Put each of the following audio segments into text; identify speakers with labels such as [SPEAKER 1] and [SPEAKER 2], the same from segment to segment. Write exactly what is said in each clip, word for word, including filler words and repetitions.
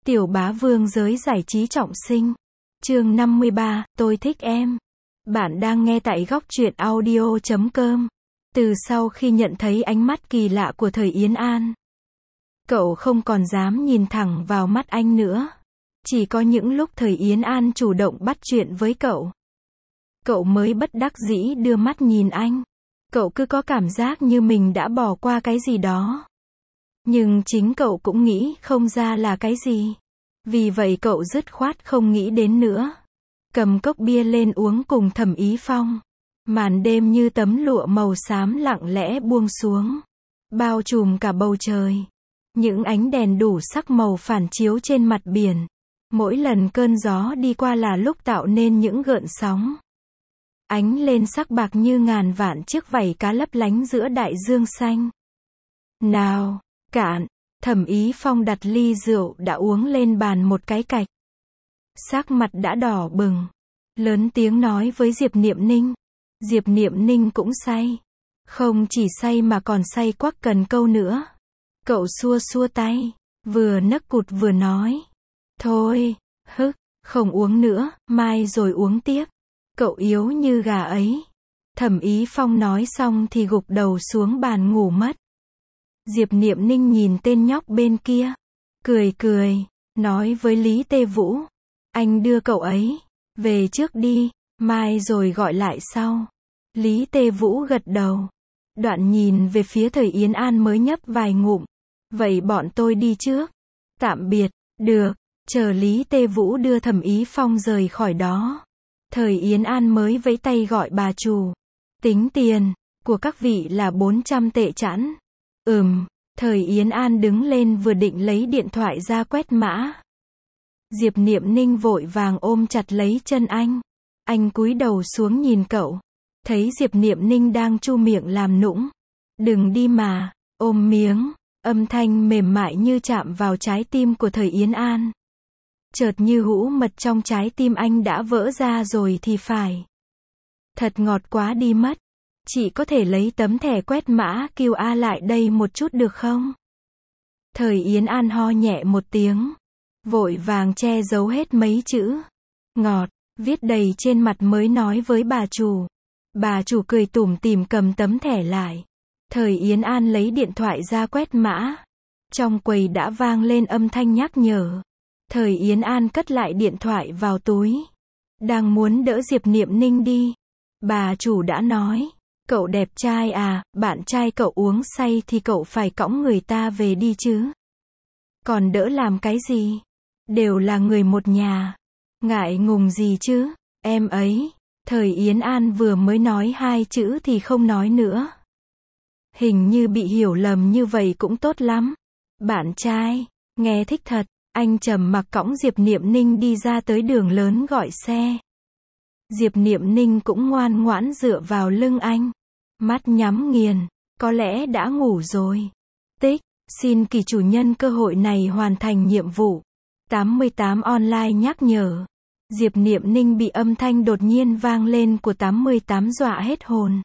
[SPEAKER 1] Tiểu bá vương giới giải trí trọng sinh. Chương năm mươi ba, tôi thích em. Bạn đang nghe tại góc truyện audio chấm com. Từ sau khi nhận thấy ánh mắt kỳ lạ của Thời Yến An, cậu không còn dám nhìn thẳng vào mắt anh nữa. Chỉ có những lúc Thời Yến An chủ động bắt chuyện với cậu, cậu mới bất đắc dĩ đưa mắt nhìn anh. Cậu cứ có cảm giác như mình đã bỏ qua cái gì đó. Nhưng chính cậu cũng nghĩ không ra là cái gì. Vì vậy cậu dứt khoát không nghĩ đến nữa. Cầm cốc bia lên uống cùng Thẩm Ý Phong. Màn đêm như tấm lụa màu xám lặng lẽ buông xuống, bao trùm cả bầu trời. Những ánh đèn đủ sắc màu phản chiếu trên mặt biển. Mỗi lần cơn gió đi qua là lúc tạo nên những gợn sóng. Ánh lên sắc bạc như ngàn vạn chiếc vảy cá lấp lánh giữa đại dương xanh. Nào, cạn. Thẩm Ý Phong đặt ly rượu đã uống lên bàn một cái cạch. Sắc mặt đã đỏ bừng. Lớn tiếng nói với Diệp Niệm Ninh. Diệp Niệm Ninh cũng say. Không chỉ say mà còn say quắc cần câu nữa. Cậu xua xua tay, vừa nấc cụt vừa nói. Thôi, hức, không uống nữa, mai rồi uống tiếp. Cậu yếu như gà ấy. Thẩm Ý Phong nói xong thì gục đầu xuống bàn ngủ mất. Diệp Niệm Ninh nhìn tên nhóc bên kia, cười cười, nói với Lý Tê Vũ. Anh đưa cậu ấy về trước đi, mai rồi gọi lại sau. Lý Tê Vũ gật đầu. Đoạn nhìn về phía Thời Yến An mới nhấp vài ngụm. Vậy bọn tôi đi trước. Tạm biệt. Được. Chờ Lý Tê Vũ đưa Thẩm Ý Phong rời khỏi đó, Thời Yến An mới vẫy tay gọi bà chủ. Tính tiền của các vị là bốn trăm tệ chẵn. Ừm. Thời Yến An đứng lên vừa định lấy điện thoại ra quét mã. Diệp Niệm Ninh vội vàng ôm chặt lấy chân anh. Anh cúi đầu xuống nhìn cậu. Thấy Diệp Niệm Ninh đang chu miệng làm nũng. Đừng đi mà. Ôm miếng. Âm thanh mềm mại như chạm vào trái tim của Thời Yến An. Chợt như hũ mật trong trái tim anh đã vỡ ra rồi thì phải. Thật ngọt quá đi mất. Chị có thể lấy tấm thẻ quét mã quy rờ lại đây một chút được không? Thời Yến An ho nhẹ một tiếng. Vội vàng che giấu hết mấy chữ ngọt, viết đầy trên mặt mới nói với bà chủ. Bà chủ cười tủm tỉm cầm tấm thẻ lại. Thời Yến An lấy điện thoại ra quét mã. Trong quầy đã vang lên âm thanh nhắc nhở. Thời Yến An cất lại điện thoại vào túi. Đang muốn đỡ Diệp Niệm Ninh đi. Bà chủ đã nói. Cậu đẹp trai à, bạn trai cậu uống say thì cậu phải cõng người ta về đi chứ. Còn đỡ làm cái gì? Đều là người một nhà. Ngại ngùng gì chứ, em ấy. Thời Yến An vừa mới nói hai chữ thì không nói nữa. Hình như bị hiểu lầm như vậy cũng tốt lắm. Bạn trai, nghe thích thật. Anh trầm mặc cõng Diệp Niệm Ninh đi ra tới đường lớn gọi xe. Diệp Niệm Ninh cũng ngoan ngoãn dựa vào lưng anh. Mắt nhắm nghiền, có lẽ đã ngủ rồi. Tích, xin kỳ chủ nhân cơ hội này hoàn thành nhiệm vụ. tám mươi tám online nhắc nhở. Diệp Niệm Ninh bị âm thanh đột nhiên vang lên của tám mươi tám dọa hết hồn.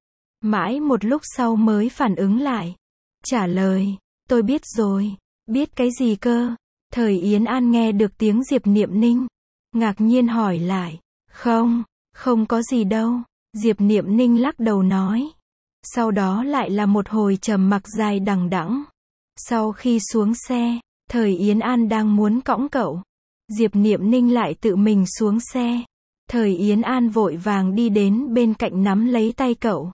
[SPEAKER 1] Mãi một lúc sau mới phản ứng lại. Trả lời, tôi biết rồi. Biết cái gì cơ? Thời Yến An nghe được tiếng Diệp Niệm Ninh. Ngạc nhiên hỏi lại. Không, không có gì đâu. Diệp Niệm Ninh lắc đầu nói. Sau đó lại là một hồi trầm mặc dài đằng đẵng. Sau khi xuống xe, Thời Yến An đang muốn cõng cậu. Diệp Niệm Ninh lại tự mình xuống xe. Thời Yến An vội vàng đi đến bên cạnh nắm lấy tay cậu.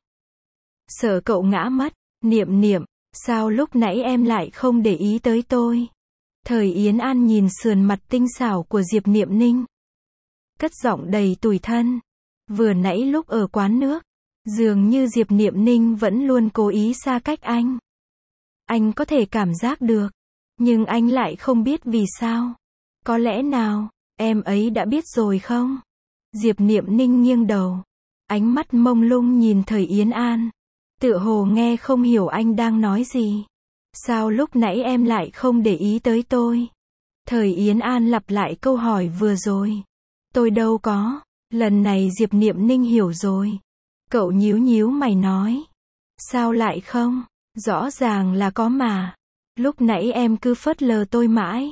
[SPEAKER 1] Sợ cậu ngã mất. Niệm Niệm, sao lúc nãy em lại không để ý tới tôi? Thời Yến An nhìn sườn mặt tinh xảo của Diệp Niệm Ninh. Cất giọng đầy tủi thân. Vừa nãy lúc ở quán nước, dường như Diệp Niệm Ninh vẫn luôn cố ý xa cách anh. Anh có thể cảm giác được, nhưng anh lại không biết vì sao. Có lẽ nào, em ấy đã biết rồi không? Diệp Niệm Ninh nghiêng đầu. Ánh mắt mông lung nhìn Thời Yến An. Tựa hồ nghe không hiểu anh đang nói gì. Sao lúc nãy em lại không để ý tới tôi? Thời Yến An lặp lại câu hỏi vừa rồi. Tôi đâu có. Lần này Diệp Niệm Ninh hiểu rồi. Cậu nhíu nhíu mày nói. Sao lại không? Rõ ràng là có mà. Lúc nãy em cứ phớt lờ tôi mãi.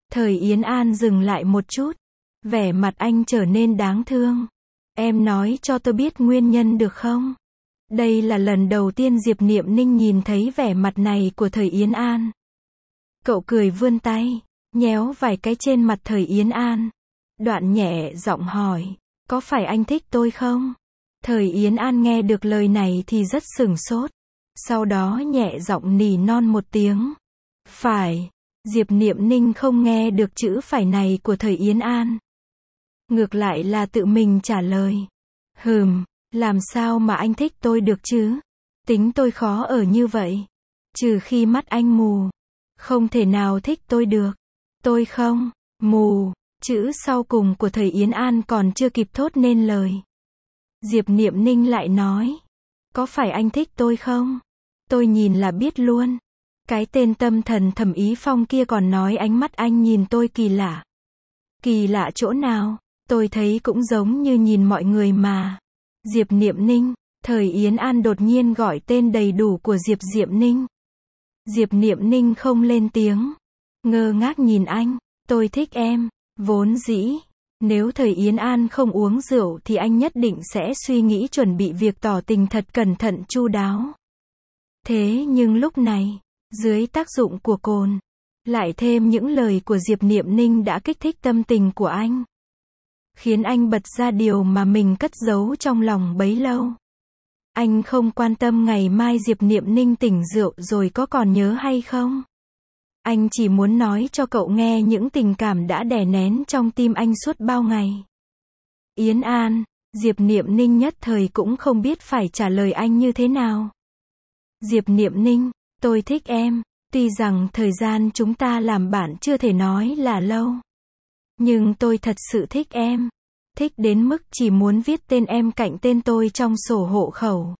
[SPEAKER 1] Thời Yến An dừng lại một chút. Vẻ mặt anh trở nên đáng thương. Em nói cho tôi biết nguyên nhân được không? Đây là lần đầu tiên Diệp Niệm Ninh nhìn thấy vẻ mặt này của Thời Yến An. Cậu cười vươn tay, nhéo vài cái trên mặt Thời Yến An. Đoạn nhẹ giọng hỏi, có phải anh thích tôi không? Thời Yến An nghe được lời này thì rất sửng sốt. Sau đó nhẹ giọng nỉ non một tiếng. Phải. Diệp Niệm Ninh không nghe được chữ phải này của Thời Yến An. Ngược lại là tự mình trả lời. Hừm, làm sao mà anh thích tôi được chứ? Tính tôi khó ở như vậy. Trừ khi mắt anh mù. Không thể nào thích tôi được. Tôi không, mù. Chữ sau cùng của Thời Yến An còn chưa kịp thốt nên lời. Diệp Niệm Ninh lại nói. Có phải anh thích tôi không? Tôi nhìn là biết luôn. Cái tên tâm thần Thẩm Ý Phong kia còn nói ánh mắt anh nhìn tôi kỳ lạ. Kỳ lạ chỗ nào? Tôi thấy cũng giống như nhìn mọi người mà. Diệp Niệm Ninh. Thời Yến An đột nhiên gọi tên đầy đủ của Diệp Diệp Ninh. Diệp Niệm Ninh không lên tiếng. Ngơ ngác nhìn anh. Tôi thích em. Vốn dĩ, nếu Thời Yến An không uống rượu thì anh nhất định sẽ suy nghĩ chuẩn bị việc tỏ tình thật cẩn thận chu đáo. Thế nhưng lúc này, dưới tác dụng của cồn, lại thêm những lời của Diệp Niệm Ninh đã kích thích tâm tình của anh. Khiến anh bật ra điều mà mình cất giấu trong lòng bấy lâu. Anh không quan tâm ngày mai Diệp Niệm Ninh tỉnh rượu rồi có còn nhớ hay không. Anh chỉ muốn nói cho cậu nghe những tình cảm đã đè nén trong tim anh suốt bao ngày. Yến An, Diệp Niệm Ninh nhất thời cũng không biết phải trả lời anh như thế nào. Diệp Niệm Ninh, tôi thích em, tuy rằng thời gian chúng ta làm bạn chưa thể nói là lâu. Nhưng tôi thật sự thích em. Thích đến mức chỉ muốn viết tên em cạnh tên tôi trong sổ hộ khẩu.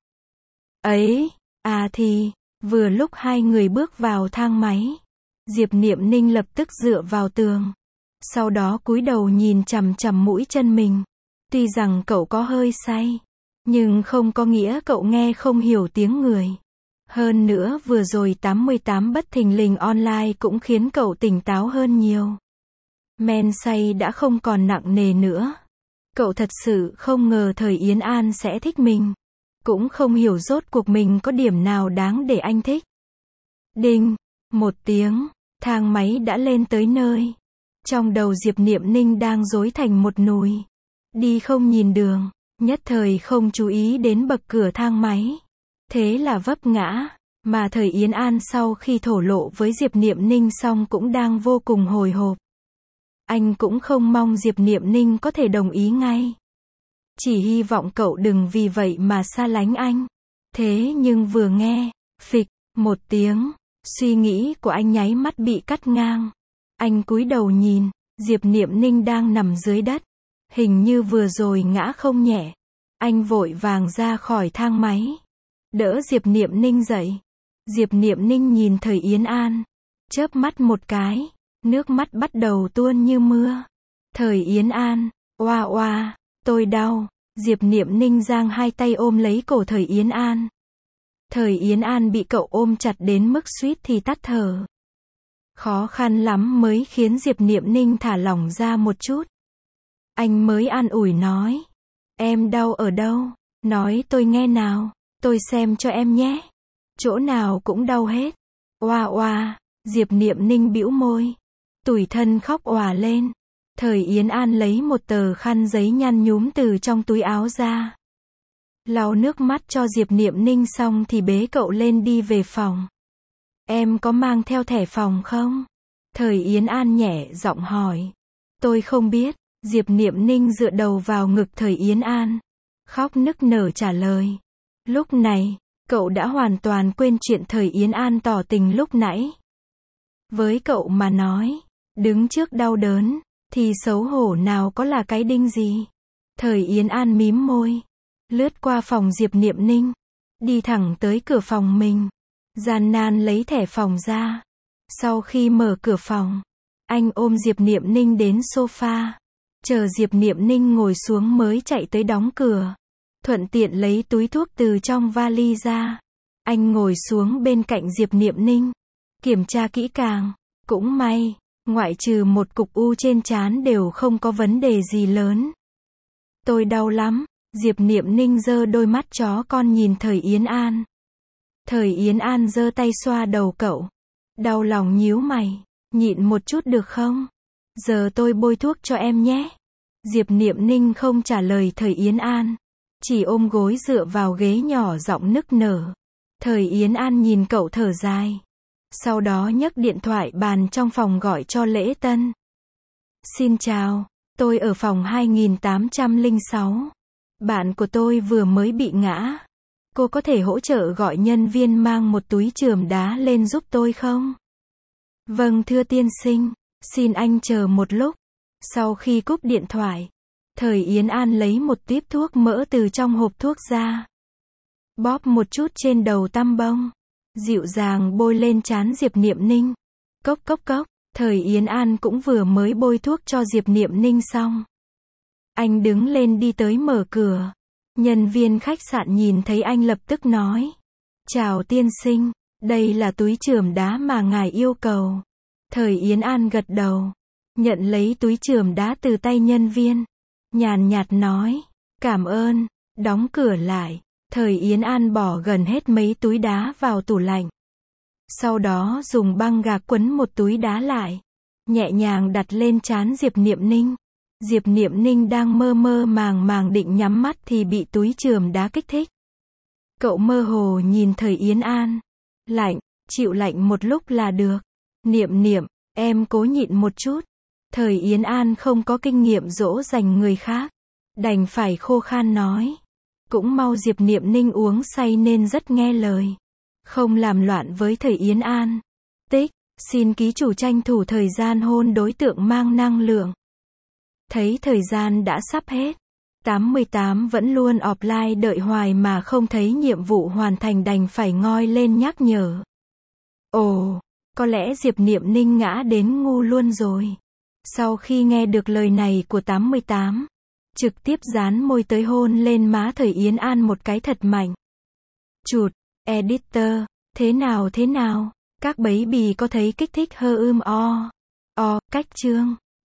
[SPEAKER 1] Ấy, à thì, vừa lúc hai người bước vào thang máy. Diệp Niệm Ninh lập tức dựa vào tường. Sau đó cúi đầu nhìn chằm chằm mũi chân mình. Tuy rằng cậu có hơi say, nhưng không có nghĩa cậu nghe không hiểu tiếng người. Hơn nữa vừa rồi tám mươi tám bất thình lình online cũng khiến cậu tỉnh táo hơn nhiều. Men say đã không còn nặng nề nữa. Cậu thật sự không ngờ Thời Yến An sẽ thích mình. Cũng không hiểu rốt cuộc mình có điểm nào đáng để anh thích. Đinh, một tiếng, thang máy đã lên tới nơi. Trong đầu Diệp Niệm Ninh đang rối thành một nùi. Đi không nhìn đường, nhất thời không chú ý đến bậc cửa thang máy. Thế là vấp ngã, mà Thời Yến An sau khi thổ lộ với Diệp Niệm Ninh xong cũng đang vô cùng hồi hộp. Anh cũng không mong Diệp Niệm Ninh có thể đồng ý ngay. Chỉ hy vọng cậu đừng vì vậy mà xa lánh anh. Thế nhưng vừa nghe, phịch, một tiếng, suy nghĩ của anh nháy mắt bị cắt ngang. Anh cúi đầu nhìn, Diệp Niệm Ninh đang nằm dưới đất. Hình như vừa rồi ngã không nhẹ. Anh vội vàng ra khỏi thang máy. Đỡ Diệp Niệm Ninh dậy. Diệp Niệm Ninh nhìn Thời Yến An. Chớp mắt một cái. Nước mắt bắt đầu tuôn như mưa. Thời Yến An. Oa oa. Tôi đau. Diệp Niệm Ninh giang hai tay ôm lấy cổ Thời Yến An. Thời Yến An bị cậu ôm chặt đến mức suýt thì tắt thở. Khó khăn lắm mới khiến Diệp Niệm Ninh thả lỏng ra một chút. Anh mới an ủi nói. Em đau ở đâu? Nói tôi nghe nào. Tôi xem cho em nhé. Chỗ nào cũng đau hết. Oa oa. Diệp Niệm Ninh bĩu môi. Tủi thân khóc òa lên. Thời Yến An lấy một tờ khăn giấy nhăn nhúm từ trong túi áo ra. Lau nước mắt cho Diệp Niệm Ninh xong thì bế cậu lên đi về phòng. Em có mang theo thẻ phòng không? Thời Yến An nhẹ giọng hỏi. Tôi không biết. Diệp Niệm Ninh dựa đầu vào ngực Thời Yến An. Khóc nức nở trả lời. Lúc này, cậu đã hoàn toàn quên chuyện Thời Yến An tỏ tình lúc nãy. Với cậu mà nói, đứng trước đau đớn, thì xấu hổ nào có là cái đinh gì. Thời Yến An mím môi. Lướt qua phòng Diệp Niệm Ninh. Đi thẳng tới cửa phòng mình. Gian nan lấy thẻ phòng ra. Sau khi mở cửa phòng, anh ôm Diệp Niệm Ninh đến sofa. Chờ Diệp Niệm Ninh ngồi xuống mới chạy tới đóng cửa. Thuận tiện lấy túi thuốc từ trong vali ra. Anh ngồi xuống bên cạnh Diệp Niệm Ninh. Kiểm tra kỹ càng. Cũng may, Ngoại trừ một cục u trên trán đều không có vấn đề gì lớn. Tôi đau lắm. Diệp Niệm Ninh giơ đôi mắt chó con nhìn Thời Yến An. Thời Yến An giơ tay xoa đầu cậu. Đau lòng nhíu mày. Nhịn một chút được không? Giờ tôi bôi thuốc cho em nhé. Diệp Niệm Ninh không trả lời Thời Yến An. Chỉ ôm gối dựa vào ghế nhỏ giọng nức nở. Thời Yến An nhìn cậu thở dài. Sau đó nhấc điện thoại bàn trong phòng gọi cho Lễ Tân. Xin chào, tôi ở phòng hai nghìn tám trăm lẻ sáu. Bạn của tôi vừa mới bị ngã. Cô có thể hỗ trợ gọi nhân viên mang một túi chườm đá lên giúp tôi không? Vâng thưa tiên sinh, xin anh chờ một lúc. Sau khi cúp điện thoại, Thời Yến An lấy một tuýp thuốc mỡ từ trong hộp thuốc ra. Bóp một chút trên đầu tăm bông. Dịu dàng bôi lên trán Diệp Niệm Ninh. Cốc cốc cốc, Thời Yến An cũng vừa mới bôi thuốc cho Diệp Niệm Ninh xong. Anh đứng lên đi tới mở cửa. Nhân viên khách sạn nhìn thấy anh lập tức nói. Chào tiên sinh, đây là túi chườm đá mà ngài yêu cầu. Thời Yến An gật đầu. Nhận lấy túi chườm đá từ tay nhân viên. Nhàn nhạt nói. Cảm ơn, đóng cửa lại. Thời Yến An bỏ gần hết mấy túi đá vào tủ lạnh. Sau đó dùng băng gạc quấn một túi đá lại. Nhẹ nhàng đặt lên trán Diệp Niệm Ninh. Diệp Niệm Ninh đang mơ mơ màng màng định nhắm mắt thì bị túi chườm đá kích thích. Cậu mơ hồ nhìn Thời Yến An. Lạnh, chịu lạnh một lúc là được. Niệm Niệm, em cố nhịn một chút. Thời Yến An không có kinh nghiệm dỗ dành người khác. Đành phải khô khan nói. Cũng mau Diệp Niệm Ninh uống say nên rất nghe lời. Không làm loạn với Thời Yến An. Tích, xin ký chủ tranh thủ thời gian hôn đối tượng mang năng lượng. Thấy thời gian đã sắp hết. tám mươi tám vẫn luôn offline đợi hoài mà không thấy nhiệm vụ hoàn thành đành phải ngoi lên nhắc nhở. Ồ, có lẽ Diệp Niệm Ninh ngã đến ngu luôn rồi. Sau khi nghe được lời này của tám mươi tám, trực tiếp dán môi tới hôn lên má Thời Yến An một cái thật mạnh. Chụt, editor, thế nào thế nào, các baby có thấy kích thích hơ ưm o, o, cách chương.